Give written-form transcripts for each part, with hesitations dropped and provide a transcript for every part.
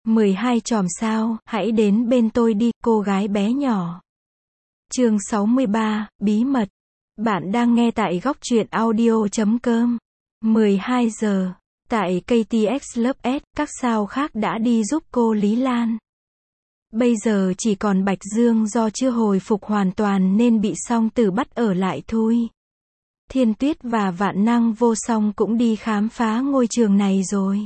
12 chòm sao, hãy đến bên tôi đi, cô gái bé nhỏ. Chương 63, bí mật. Bạn đang nghe tại góc truyện audio.com. 12 giờ. Tại KTX lớp S, các sao khác đã đi giúp cô Lý Lan. Bây giờ chỉ còn Bạch Dương do chưa hồi phục hoàn toàn nên bị Song Tử bắt ở lại thôi. Thiên Tuyết và Vạn Năng Vô Song cũng đi khám phá ngôi trường này rồi.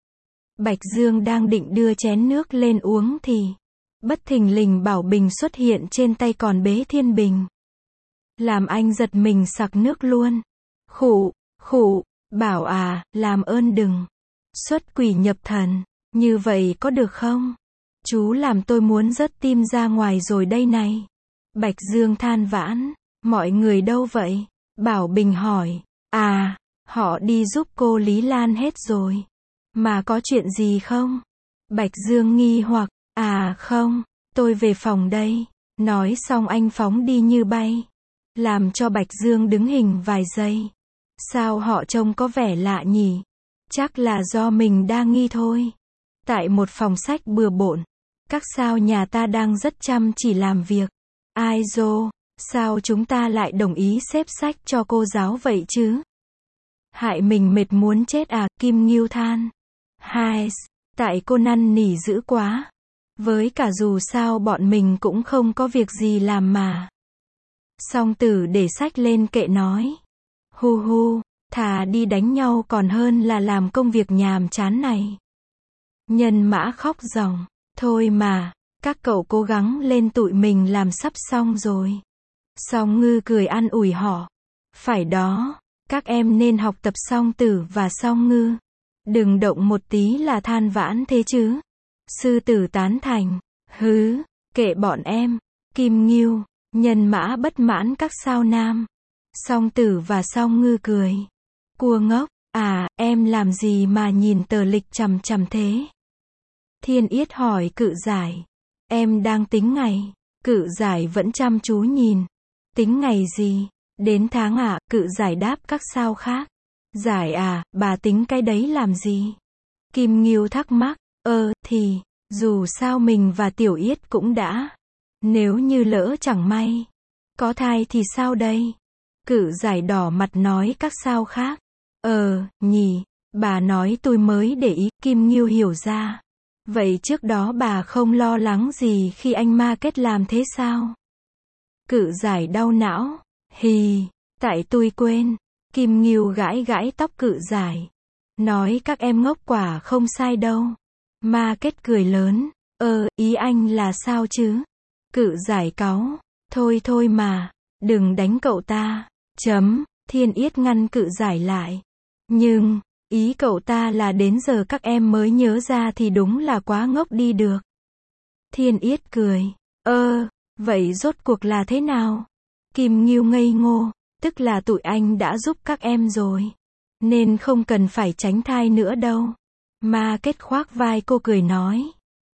Bạch Dương đang định đưa chén nước lên uống thì bất thình lình Bảo Bình xuất hiện trên tay còn bế Thiên Bình. Làm anh giật mình sặc nước luôn. Khụ, khụ, Bảo à, làm ơn đừng. Xuất quỷ nhập thần, như vậy có được không? Chú làm tôi muốn rớt tim ra ngoài rồi đây này. Bạch Dương than vãn, mọi người đâu vậy? Bảo Bình hỏi, à, họ đi giúp cô Lý Lan hết rồi. Mà có chuyện gì không? Bạch Dương nghi hoặc, à không, tôi về phòng đây. Nói xong anh phóng đi như bay. Làm cho Bạch Dương đứng hình vài giây. Sao họ trông có vẻ lạ nhỉ? Chắc là do mình đa nghi thôi. Tại một phòng sách bừa bộn, các sao nhà ta đang rất chăm chỉ làm việc. Ai dô, sao chúng ta lại đồng ý xếp sách cho cô giáo vậy chứ? Hại mình mệt muốn chết à, Kim Ngưu than. Hai, tại cô năn nỉ dữ quá. Với cả dù sao bọn mình cũng không có việc gì làm mà. Song Tử để sách lên kệ nói. Hu hu, thà đi đánh nhau còn hơn là làm công việc nhàm chán này. Nhân Mã khóc ròng. Thôi mà, các cậu cố gắng lên tụi mình làm sắp xong rồi. Song Ngư cười an ủi họ. Phải đó, các em nên học tập Song Tử và Song Ngư. Đừng động một tí là than vãn thế chứ. Sư Tử tán thành. Hứ, kệ bọn em. Kim Ngưu, Nhân Mã bất mãn các sao nam. Song Tử và Song Ngư cười. Cua ngốc, à, em làm gì mà nhìn tờ lịch chằm chằm thế? Thiên Yết hỏi Cự Giải. Em đang tính ngày. Cự Giải vẫn chăm chú nhìn. Tính ngày gì? Đến tháng à? Cự Giải đáp các sao khác. Giải à, bà tính cái đấy làm gì? Kim Ngưu thắc mắc. Thì, dù sao mình và Tiểu Yết cũng đã. Nếu như lỡ chẳng may có thai thì sao đây? Cự Giải đỏ mặt nói các sao khác. Nhỉ, bà nói tôi mới để ý. Kim Ngưu hiểu ra. Vậy trước đó bà không lo lắng gì khi anh ma kết làm thế sao? Cự Giải đau não. Hì, tại tôi quên. Kim Ngưu gãi gãi tóc Cự Giải. Nói các em ngốc quả không sai đâu. Ma kết cười lớn. Ý anh là sao chứ? Cự Giải cáu. Thôi thôi mà, đừng đánh cậu ta. Thiên Yết ngăn Cự Giải lại. Nhưng, ý cậu ta là đến giờ các em mới nhớ ra thì đúng là quá ngốc đi được. Thiên Yết cười. Vậy rốt cuộc là thế nào? Kim Ngưu ngây ngô, tức là tụi anh đã giúp các em rồi. Nên không cần phải tránh thai nữa đâu. Ma kết khoác vai cô cười nói.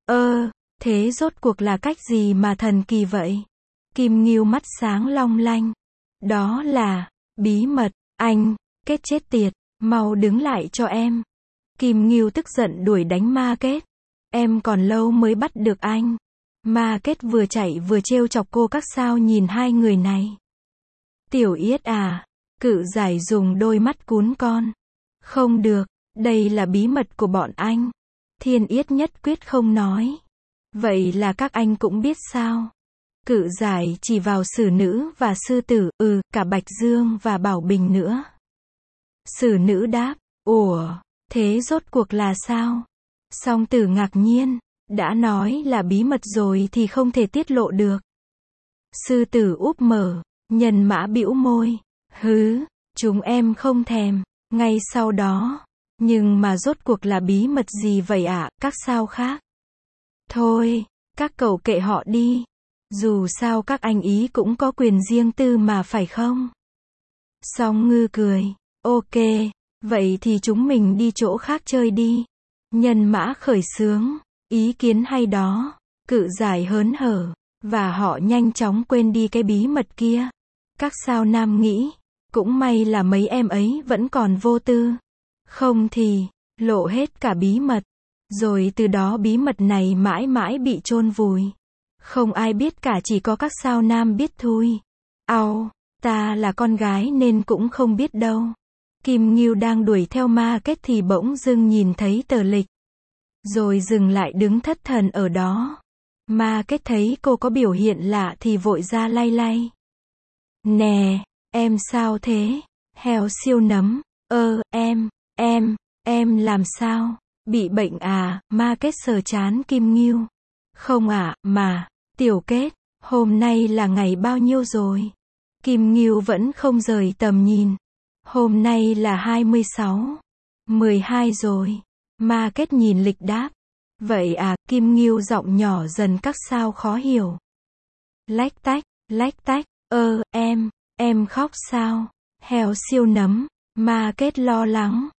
Thế rốt cuộc là cách gì mà thần kỳ vậy? Kim Ngưu mắt sáng long lanh. Đó là bí mật. Anh, kết chết tiệt, mau đứng lại cho em. Kim Ngưu tức giận đuổi đánh Ma Kết. Em còn lâu mới bắt được anh. Ma Kết vừa chạy vừa trêu chọc cô các sao nhìn hai người này. Tiểu Yết à, Cự Giải dùng đôi mắt cún con. Không được, đây là bí mật của bọn anh. Thiên Yết nhất quyết không nói. Vậy là các anh cũng biết sao? Cự Giải chỉ vào Sử Nữ và Sư Tử, cả Bạch Dương và Bảo Bình nữa. Sử Nữ đáp, ủa, thế rốt cuộc là sao? Song Tử ngạc nhiên, đã nói là bí mật rồi thì không thể tiết lộ được. Sư Tử úp mở, Nhân Mã bĩu môi, hứ, chúng em không thèm. Ngay sau đó, nhưng mà rốt cuộc là bí mật gì vậy ạ, các sao khác? Thôi, các cậu kệ họ đi. Dù sao các anh ý cũng có quyền riêng tư mà phải không? Song Ngư cười. Ok, vậy thì chúng mình đi chỗ khác chơi đi. Nhân Mã khởi xướng. Ý kiến hay đó. Cự Giải hớn hở. Và họ nhanh chóng quên đi cái bí mật kia. Các sao nam nghĩ. Cũng may là mấy em ấy vẫn còn vô tư. Không thì, lộ hết cả bí mật. Rồi từ đó bí mật này mãi mãi bị chôn vùi. Không ai biết cả, chỉ có các sao nam biết thôi. Ta là con gái nên cũng không biết đâu. Kim Ngưu đang đuổi theo Ma Kết thì bỗng dưng nhìn thấy tờ lịch. Rồi dừng lại đứng thất thần ở đó. Ma Kết thấy cô có biểu hiện lạ thì vội ra lay lay. Nè, em sao thế? Heo siêu nấm. Em làm sao? Bị bệnh à? Ma Kết sờ trán Kim Ngưu. Không ạ, mà, Tiểu Kết, hôm nay là ngày bao nhiêu rồi? Kim Ngưu vẫn không rời tầm nhìn. Hôm nay là 26, 12 rồi. Ma Kết nhìn lịch đáp. Vậy à, Kim Ngưu giọng nhỏ dần các sao khó hiểu. Lách tách, em khóc sao? Heo siêu nấm, Ma Kết lo lắng.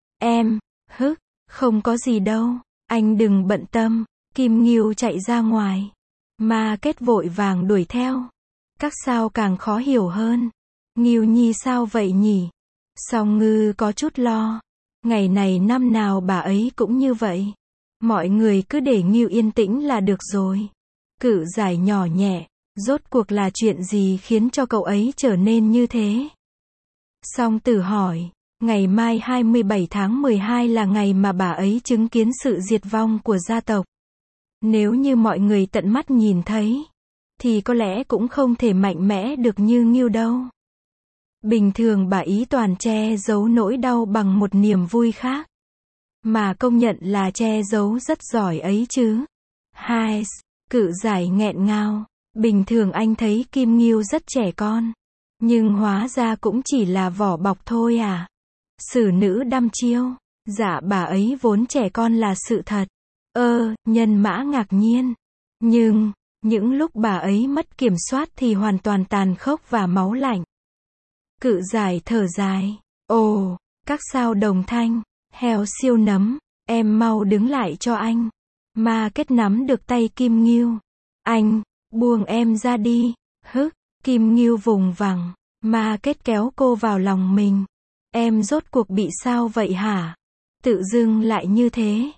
Không có gì đâu, anh đừng bận tâm. Kim Ngưu chạy ra ngoài. Ma Kết vội vàng đuổi theo. Các sao càng khó hiểu hơn. Ngưu nhi sao vậy nhỉ? Song Ngư có chút lo. Ngày này năm nào bà ấy cũng như vậy. Mọi người cứ để Ngưu yên tĩnh là được rồi. Cự giải nhỏ nhẹ. Rốt cuộc là chuyện gì khiến cho cậu ấy trở nên như thế? Song Tử hỏi. Ngày mai 27 tháng 12 là ngày mà bà ấy chứng kiến sự diệt vong của gia tộc. Nếu như mọi người tận mắt nhìn thấy, thì có lẽ cũng không thể mạnh mẽ được như Ngưu đâu. Bình thường bà ý toàn che giấu nỗi đau bằng một niềm vui khác. Mà công nhận là che giấu rất giỏi ấy chứ. Cự giải nghẹn ngào. Bình thường anh thấy Kim Ngưu rất trẻ con. Nhưng hóa ra cũng chỉ là vỏ bọc thôi à. Xử nữ đăm chiêu. Dạ bà ấy vốn trẻ con là sự thật. Nhân mã ngạc nhiên. Nhưng, những lúc bà ấy mất kiểm soát thì hoàn toàn tàn khốc và máu lạnh. Cự giải thở dài. Ồ, các sao đồng thanh. Heo siêu nấm, em mau đứng lại cho anh. Ma Kết nắm được tay Kim Ngưu. Anh, buông em ra đi. Kim Ngưu vùng vằng. Ma Kết kéo cô vào lòng mình. Em rốt cuộc bị sao vậy hả? Tự dưng lại như thế.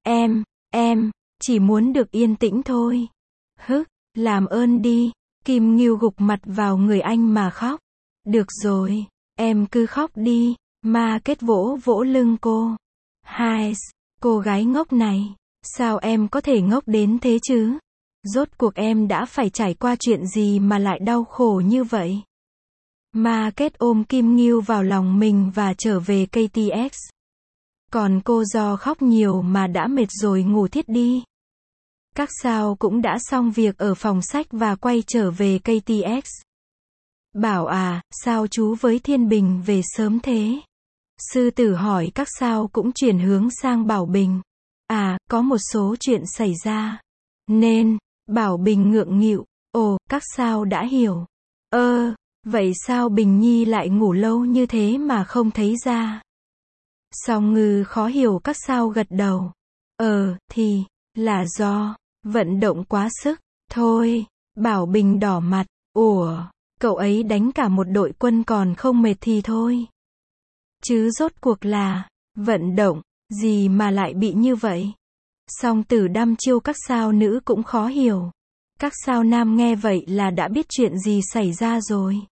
Em, chỉ muốn được yên tĩnh thôi. Làm ơn đi. Kim Ngưu gục mặt vào người anh mà khóc. Được rồi, em cứ khóc đi. Ma Kết vỗ vỗ lưng cô. Cô gái ngốc này, sao em có thể ngốc đến thế chứ? Rốt cuộc em đã phải trải qua chuyện gì mà lại đau khổ như vậy? Ma Kết ôm Kim Ngưu vào lòng mình và trở về KTX. Còn cô do khóc nhiều mà đã mệt rồi ngủ thiếp đi. Các sao cũng đã xong việc ở phòng sách và quay trở về KTX. Bảo à, sao chú với Thiên Bình về sớm thế? Sư Tử hỏi. Các sao cũng chuyển hướng sang Bảo Bình. À, có một số chuyện xảy ra. Nên, Bảo Bình ngượng nghịu. Ồ, các sao đã hiểu. Vậy sao Bình Nhi lại ngủ lâu như thế mà không thấy ra? Song Ngư khó hiểu. Các sao gật đầu. Thì, là do vận động quá sức. Thôi, Bảo Bình đỏ mặt. Ủa, cậu ấy đánh cả một đội quân còn không mệt thì thôi. Chứ rốt cuộc là vận động gì mà lại bị như vậy? Song Tử đăm chiêu. Các sao nữ cũng khó hiểu. Các sao nam nghe vậy là đã biết chuyện gì xảy ra rồi.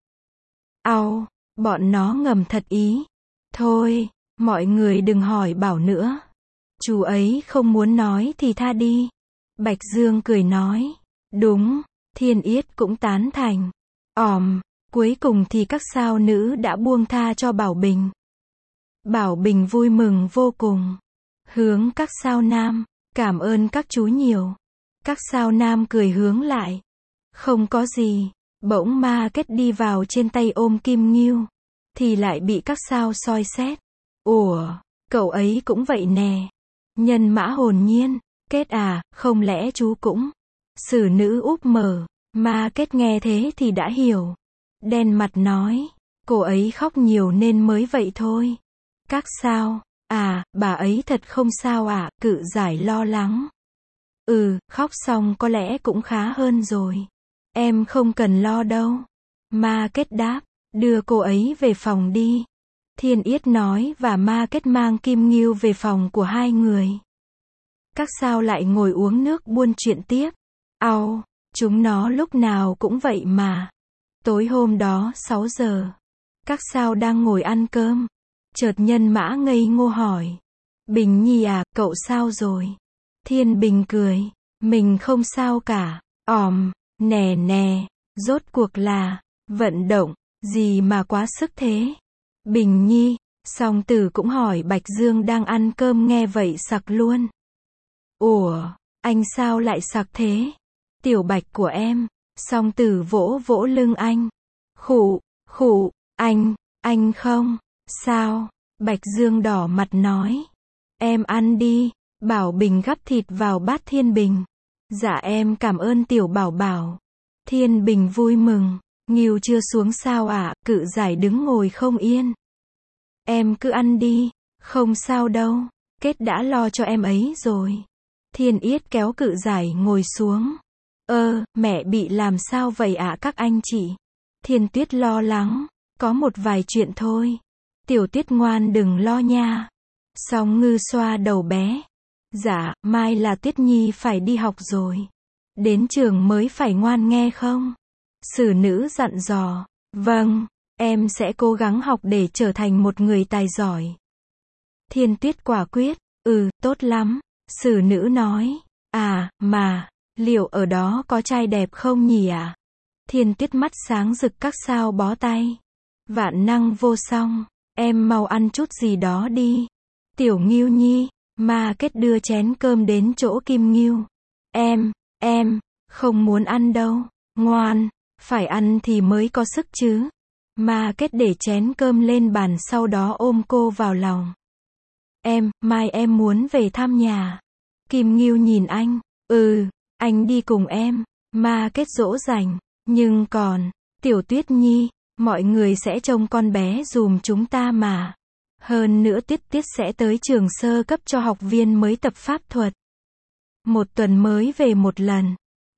Bọn nó ngầm thật ý. Thôi, mọi người đừng hỏi Bảo nữa. Chú ấy không muốn nói thì tha đi. Bạch Dương cười nói. Đúng, Thiên Yết cũng tán thành. Cuối cùng thì các sao nữ đã buông tha cho Bảo Bình. Bảo Bình vui mừng vô cùng. Hướng các sao nam. Cảm ơn các chú nhiều. Các sao nam cười hướng lại. Không có gì. Bỗng Ma Kết đi vào trên tay ôm Kim Ngưu. Thì lại bị các sao soi xét. Ủa, cậu ấy cũng vậy nè. Nhân mã hồn nhiên. Kết à, không lẽ chú cũng? Xử nữ úp mở. Ma Kết nghe thế thì đã hiểu. Đen mặt nói. Cô ấy khóc nhiều nên mới vậy thôi. Các sao? À, bà ấy thật không sao à? Cự giải lo lắng. Khóc xong có lẽ cũng khá hơn rồi. Em không cần lo đâu. Ma Kết đáp. Đưa cô ấy về phòng đi. Thiên Yết nói và Ma Kết mang Kim Ngưu về phòng của hai người. Các sao lại ngồi uống nước buôn chuyện tiếp. Au, chúng nó lúc nào cũng vậy mà. Tối hôm đó 6 giờ, các sao đang ngồi ăn cơm. Chợt Nhân Mã ngây ngô hỏi. Bình Nhi à, cậu sao rồi? Thiên Bình cười. Mình không sao cả. Nè nè, rốt cuộc là vận động gì mà quá sức thế? Bình Nhi, Song Tử cũng hỏi Bạch Dương đang ăn cơm nghe vậy sặc luôn. Ủa, anh sao lại sặc thế? Tiểu Bạch của em. Song Tử vỗ vỗ lưng anh. Khụ, anh không. Sao? Bạch Dương đỏ mặt nói. Em ăn đi. Bảo Bình gắp thịt vào bát Thiên Bình. Dạ em cảm ơn tiểu Bảo Bảo. Thiên Bình vui mừng. Ngưu chưa xuống sao ạ? Cự Giải đứng ngồi không yên. Em cứ ăn đi. Không sao đâu. Kết đã lo cho em ấy rồi. Thiên Yết kéo Cự Giải ngồi xuống. Mẹ bị làm sao vậy ạ các anh chị? Thiên Tuyết lo lắng. Có một vài chuyện thôi. Tiểu Tuyết ngoan đừng lo nha. Song Ngư xoa đầu bé. Dạ, mai là Tuyết Nhi phải đi học rồi. Đến trường mới phải ngoan nghe không? Sử Nữ dặn dò. Vâng, em sẽ cố gắng học để trở thành một người tài giỏi. Thiên Tuyết quả quyết. Tốt lắm. Sử Nữ nói. Mà, liệu ở đó có trai đẹp không nhỉ ạ? Thiên Tuyết mắt sáng rực các sao bó tay. Vạn năng vô song. Em mau ăn chút gì đó đi. Tiểu Ngưu Nhi. Ma Kết đưa chén cơm đến chỗ Kim Ngưu. Em, không muốn ăn đâu. Ngoan, phải ăn thì mới có sức chứ. Ma Kết để chén cơm lên bàn sau đó ôm cô vào lòng. Mai em muốn về thăm nhà. Kim Ngưu nhìn anh. Anh đi cùng em. Ma Kết dỗ dành. Nhưng còn, Tiểu Tuyết Nhi, mọi người sẽ trông con bé dùm chúng ta mà. Hơn nữa Tiết sẽ tới trường sơ cấp cho học viên mới tập pháp thuật. Một tuần mới về một lần.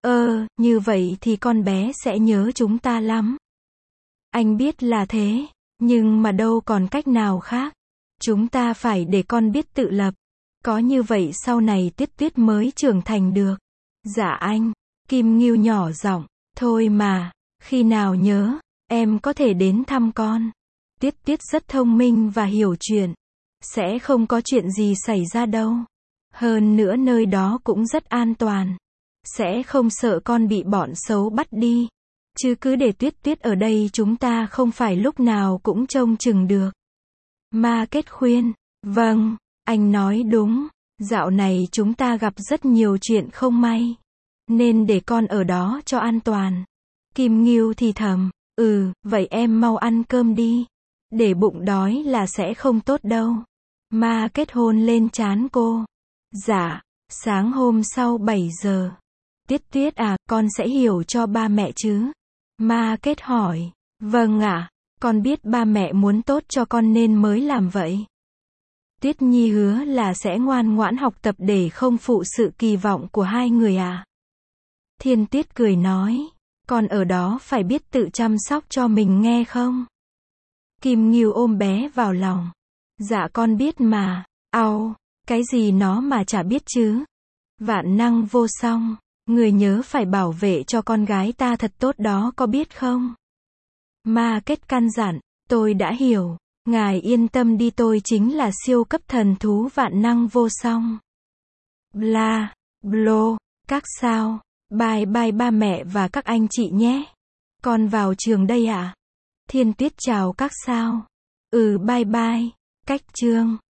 Như vậy thì con bé sẽ nhớ chúng ta lắm. Anh biết là thế, nhưng mà đâu còn cách nào khác. Chúng ta phải để con biết tự lập. Có như vậy sau này Tuyết mới trưởng thành được. Dạ anh. Kim Ngưu nhỏ giọng. Thôi mà, khi nào nhớ, em có thể đến thăm con. Tuyết rất thông minh và hiểu chuyện. Sẽ không có chuyện gì xảy ra đâu. Hơn nữa nơi đó cũng rất an toàn. Sẽ không sợ con bị bọn xấu bắt đi. Chứ cứ để Tuyết ở đây chúng ta không phải lúc nào cũng trông chừng được. Ma Kết khuyên. Vâng, anh nói đúng. Dạo này chúng ta gặp rất nhiều chuyện không may. Nên để con ở đó cho an toàn. Kim Ngưu thì thầm. Vậy em mau ăn cơm đi. Để bụng đói là sẽ không tốt đâu. Ma Kết hôn lên trán cô. Dạ, sáng hôm sau 7 giờ. Tuyết à, con sẽ hiểu cho ba mẹ chứ? Ma Kết hỏi. Vâng ạ, con biết ba mẹ muốn tốt cho con nên mới làm vậy. Tuyết Nhi hứa là sẽ ngoan ngoãn học tập để không phụ sự kỳ vọng của hai người à. Thiên Tuyết cười nói. Con ở đó phải biết tự chăm sóc cho mình nghe không? Kim Ngưu ôm bé vào lòng. Dạ con biết mà. Cái gì nó mà chả biết chứ. Vạn năng vô song. Người nhớ phải bảo vệ cho con gái ta thật tốt đó có biết không? Ma Kết căn dặn. Tôi đã hiểu. Ngài yên tâm đi, tôi chính là siêu cấp thần thú vạn năng vô song. Bla, blo, các sao. Bye bye ba mẹ và các anh chị nhé. Con vào trường đây ạ. Thiên Tuyết chào các sao. Bye bye. Cách chương.